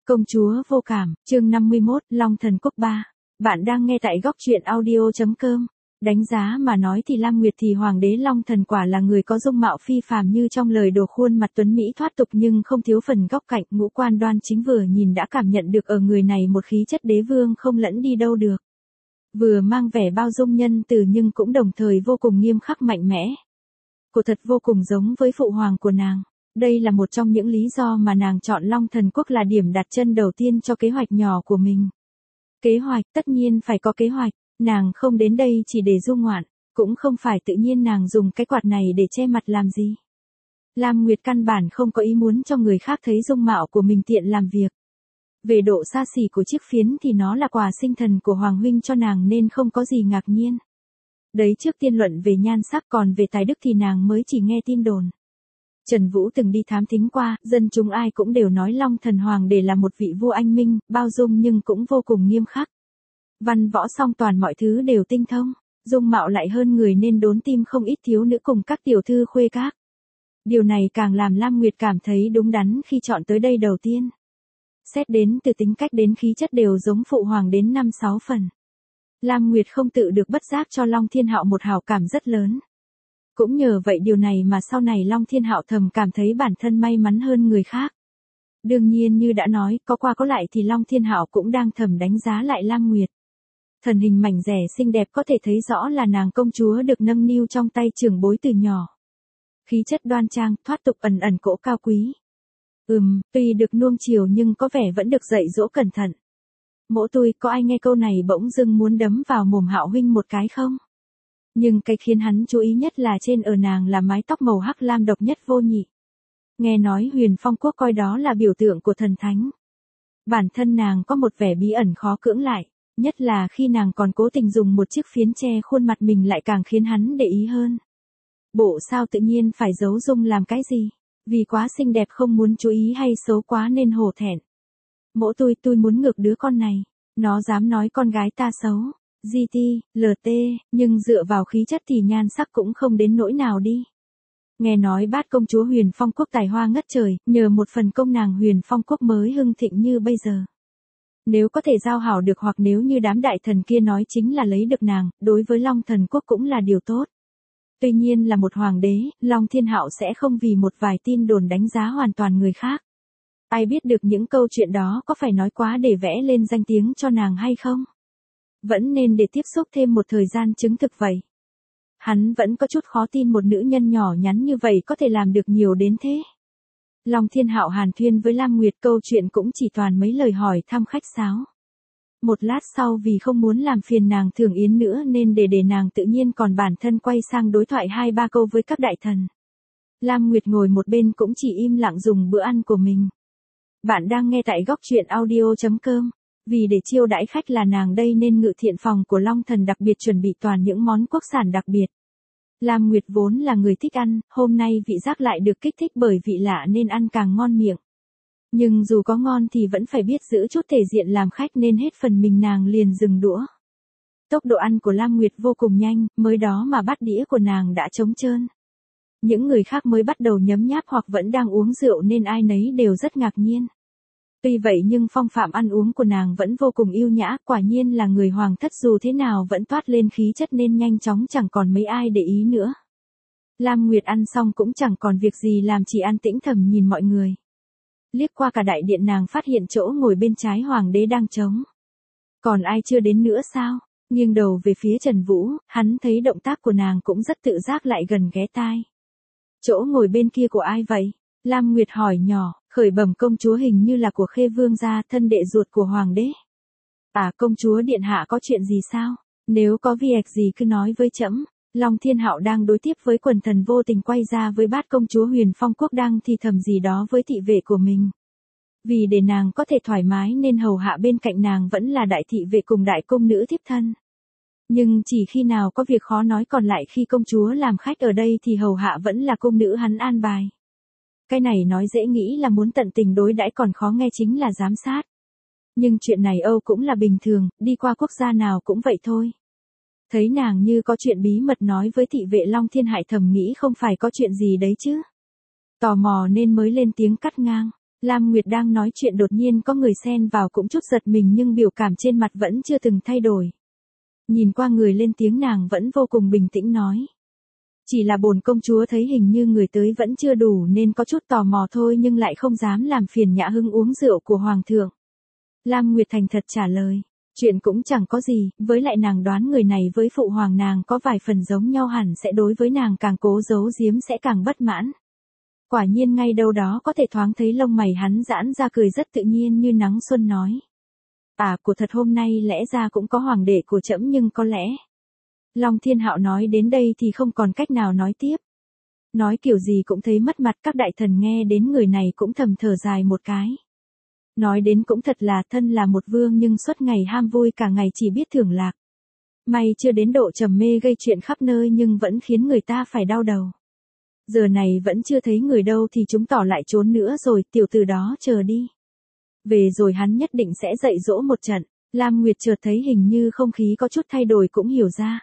Công chúa vô cảm, chương 51, Long Thần Quốc 3. Bạn đang nghe tại góc truyện audio.com. Đánh giá mà nói thì Lam Nguyệt thì Hoàng đế Long Thần quả là người có dung mạo phi phàm như trong lời đồ, khuôn mặt tuấn mỹ thoát tục nhưng không thiếu phần góc cạnh, ngũ quan đoan chính, vừa nhìn đã cảm nhận được ở người này một khí chất đế vương không lẫn đi đâu được. Vừa mang vẻ bao dung nhân từ nhưng cũng đồng thời vô cùng nghiêm khắc mạnh mẽ. Cô thật vô cùng giống với phụ hoàng của nàng. Đây là một trong những lý do mà nàng chọn Long Thần Quốc là điểm đặt chân đầu tiên cho kế hoạch nhỏ của mình. Kế hoạch, tất nhiên phải có kế hoạch, nàng không đến đây chỉ để du ngoạn, cũng không phải tự nhiên nàng dùng cái quạt này để che mặt làm gì. Lam Nguyệt căn bản không có ý muốn cho người khác thấy dung mạo của mình tiện làm việc. Về độ xa xỉ của chiếc phiến thì nó là quà sinh thần của Hoàng huynh cho nàng nên không có gì ngạc nhiên. Đấy, trước tiên luận về nhan sắc, còn về tài đức thì nàng mới chỉ nghe tin đồn. Trần Vũ từng đi thám thính qua, dân chúng ai cũng đều nói Long Thần Hoàng để là một vị vua anh minh, bao dung nhưng cũng vô cùng nghiêm khắc. Văn võ song toàn, mọi thứ đều tinh thông, dung mạo lại hơn người nên đốn tim không ít thiếu nữ cùng các tiểu thư khuê các. Điều này càng làm Lam Nguyệt cảm thấy đúng đắn khi chọn tới đây đầu tiên. Xét đến từ tính cách đến khí chất đều giống phụ hoàng đến 5-6 phần. Lam Nguyệt không tự được bất giác cho Long Thiên Hạo một hảo cảm rất lớn. Cũng nhờ vậy điều này mà sau này Long Thiên Hạo thầm cảm thấy bản thân may mắn hơn người khác. Đương nhiên như đã nói, có qua có lại thì Long Thiên Hạo cũng đang thầm đánh giá lại Lam Nguyệt. Thần hình mảnh dẻ xinh đẹp có thể thấy rõ là nàng công chúa được nâng niu trong tay trưởng bối từ nhỏ. Khí chất đoan trang, thoát tục, ẩn ẩn cỗ cao quý. Tuy được nuông chiều nhưng có vẻ vẫn được dạy dỗ cẩn thận. Mỗ tôi, có ai nghe câu này bỗng dưng muốn đấm vào mồm Hạo huynh một cái không? Nhưng cái khiến hắn chú ý nhất là trên ở nàng là mái tóc màu hắc lam độc nhất vô nhị. Nghe nói Huyền Phong Quốc coi đó là biểu tượng của thần thánh. Bản thân nàng có một vẻ bí ẩn khó cưỡng lại, nhất là khi nàng còn cố tình dùng một chiếc phiến che khuôn mặt mình lại càng khiến hắn để ý hơn. Bộ sao tự nhiên phải giấu dung làm cái gì? Vì quá xinh đẹp không muốn chú ý hay xấu quá nên hổ thẹn? Mỗ tôi muốn ngược đứa con này, nó dám nói con gái ta xấu. GT, LT, nhưng dựa vào khí chất thì nhan sắc cũng không đến nỗi nào đi. Nghe nói bát công chúa Huyền Phong Quốc tài hoa ngất trời, nhờ một phần công nàng Huyền Phong Quốc mới hưng thịnh như bây giờ. Nếu có thể giao hảo được, hoặc nếu như đám đại thần kia nói chính là lấy được nàng, đối với Long Thần Quốc cũng là điều tốt. Tuy nhiên là một hoàng đế, Long Thiên Hạo sẽ không vì một vài tin đồn đánh giá hoàn toàn người khác. Ai biết được những câu chuyện đó có phải nói quá để vẽ lên danh tiếng cho nàng hay không? Vẫn nên để tiếp xúc thêm một thời gian chứng thực vậy. Hắn vẫn có chút khó tin một nữ nhân nhỏ nhắn như vậy có thể làm được nhiều đến thế. Long Thiên Hạo hàn thuyên với Lam Nguyệt, câu chuyện cũng chỉ toàn mấy lời hỏi thăm khách sáo. Một lát sau vì không muốn làm phiền nàng Thường Yến nữa nên để nàng tự nhiên, còn bản thân quay sang đối thoại 2-3 câu với các đại thần. Lam Nguyệt ngồi một bên cũng chỉ im lặng dùng bữa ăn của mình. Bạn đang nghe tại góc truyện audio.com. Vì để chiêu đãi khách là nàng đây nên ngự thiện phòng của Long Thần đặc biệt chuẩn bị toàn những món quốc sản đặc biệt. Lam Nguyệt vốn là người thích ăn, hôm nay vị giác lại được kích thích bởi vị lạ nên ăn càng ngon miệng. Nhưng dù có ngon thì vẫn phải biết giữ chút thể diện làm khách nên hết phần mình nàng liền dừng đũa. Tốc độ ăn của Lam Nguyệt vô cùng nhanh, mới đó mà bát đĩa của nàng đã trống trơn. Những người khác mới bắt đầu nhấm nháp hoặc vẫn đang uống rượu nên ai nấy đều rất ngạc nhiên. Tuy vậy nhưng phong phạm ăn uống của nàng vẫn vô cùng yêu nhã, quả nhiên là người hoàng thất dù thế nào vẫn toát lên khí chất nên nhanh chóng chẳng còn mấy ai để ý nữa. Lam Nguyệt ăn xong cũng chẳng còn việc gì làm, chỉ an tĩnh thầm nhìn mọi người. Liếc qua cả đại điện nàng phát hiện chỗ ngồi bên trái hoàng đế đang trống. Còn ai chưa đến nữa sao? Nghiêng đầu về phía Trần Vũ, hắn thấy động tác của nàng cũng rất tự giác lại gần ghé tai. Chỗ ngồi bên kia của ai vậy? Lam Nguyệt hỏi nhỏ. Khởi bẩm công chúa, hình như là của Khê Vương gia, thân đệ ruột của hoàng đế. À, công chúa điện hạ có chuyện gì sao? Nếu có việc gì cứ nói với trẫm. Long Thiên Hạo đang đối tiếp với quần thần vô tình quay ra với bát công chúa Huyền Phong Quốc đang thì thầm gì đó với thị vệ của mình. Vì để nàng có thể thoải mái nên hầu hạ bên cạnh nàng vẫn là đại thị vệ cùng đại công nữ thiếp thân. Nhưng chỉ khi nào có việc khó nói, còn lại khi công chúa làm khách ở đây thì hầu hạ vẫn là công nữ hắn an bài. Cái này nói dễ nghĩ là muốn tận tình đối đãi, còn khó nghe chính là giám sát. Nhưng chuyện này Âu cũng là bình thường, đi qua quốc gia nào cũng vậy thôi. Thấy nàng như có chuyện bí mật nói với thị vệ, Long Thiên Hạo thầm nghĩ không phải có chuyện gì đấy chứ. Tò mò nên mới lên tiếng cắt ngang. Lam Nguyệt đang nói chuyện đột nhiên có người xen vào cũng chút giật mình nhưng biểu cảm trên mặt vẫn chưa từng thay đổi. Nhìn qua người lên tiếng nàng vẫn vô cùng bình tĩnh nói. Chỉ là bổn công chúa thấy hình như người tới vẫn chưa đủ nên có chút tò mò thôi nhưng lại không dám làm phiền Nhã Hưng uống rượu của Hoàng thượng. Lam Nguyệt thành thật trả lời. Chuyện cũng chẳng có gì, với lại nàng đoán người này với phụ hoàng nàng có vài phần giống nhau hẳn sẽ đối với nàng càng cố giấu giếm sẽ càng bất mãn. Quả nhiên ngay đâu đó có thể thoáng thấy lông mày hắn giãn ra cười rất tự nhiên như nắng xuân nói. Của thật hôm nay lẽ ra cũng có hoàng đệ của trẫm nhưng có lẽ. Long Thiên Hạo nói đến đây thì không còn cách nào nói tiếp. Nói kiểu gì cũng thấy mất mặt các đại thần nghe đến người này cũng thầm thở dài một cái. Nói đến cũng thật là thân là một vương nhưng suốt ngày ham vui cả ngày chỉ biết thưởng lạc. May chưa đến độ trầm mê gây chuyện khắp nơi nhưng vẫn khiến người ta phải đau đầu. Giờ này vẫn chưa thấy người đâu thì chúng tỏ lại trốn nữa rồi, tiểu tử đó chờ đi. Về rồi hắn nhất định sẽ dạy dỗ một trận. Lam Nguyệt chợt thấy hình như không khí có chút thay đổi cũng hiểu ra.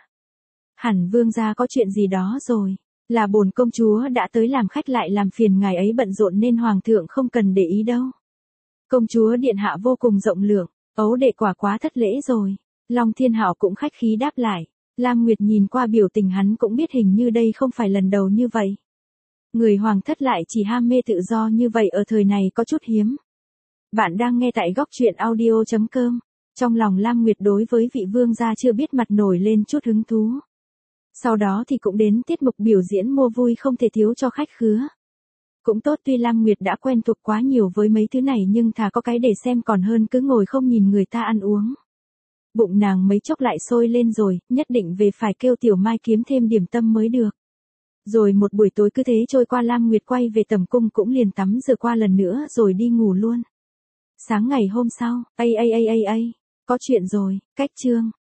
Hẳn vương gia có chuyện gì đó rồi. Là bổn công chúa đã tới làm khách lại làm phiền ngài ấy bận rộn nên hoàng thượng không cần để ý đâu. Công chúa điện hạ vô cùng rộng lượng, ấu đệ quả quá thất lễ rồi. Long Thiên Hạo cũng khách khí đáp lại. Lam Nguyệt nhìn qua biểu tình hắn cũng biết hình như đây không phải lần đầu như vậy. Người hoàng thất lại chỉ ham mê tự do như vậy ở thời này có chút hiếm. Bạn đang nghe tại góc truyện audio.com. Trong lòng Lam Nguyệt đối với vị vương gia chưa biết mặt nổi lên chút hứng thú. Sau đó thì cũng đến tiết mục biểu diễn mua vui không thể thiếu cho khách khứa. Cũng tốt tuy Lam Nguyệt đã quen thuộc quá nhiều với mấy thứ này nhưng thà có cái để xem còn hơn cứ ngồi không nhìn người ta ăn uống. Bụng nàng mấy chốc lại sôi lên rồi, nhất định về phải kêu Tiểu Mai kiếm thêm điểm tâm mới được. Rồi một buổi tối cứ thế trôi qua Lam Nguyệt quay về tầm cung cũng liền tắm rửa qua lần nữa rồi đi ngủ luôn. Sáng ngày hôm sau, có chuyện rồi, cách chương.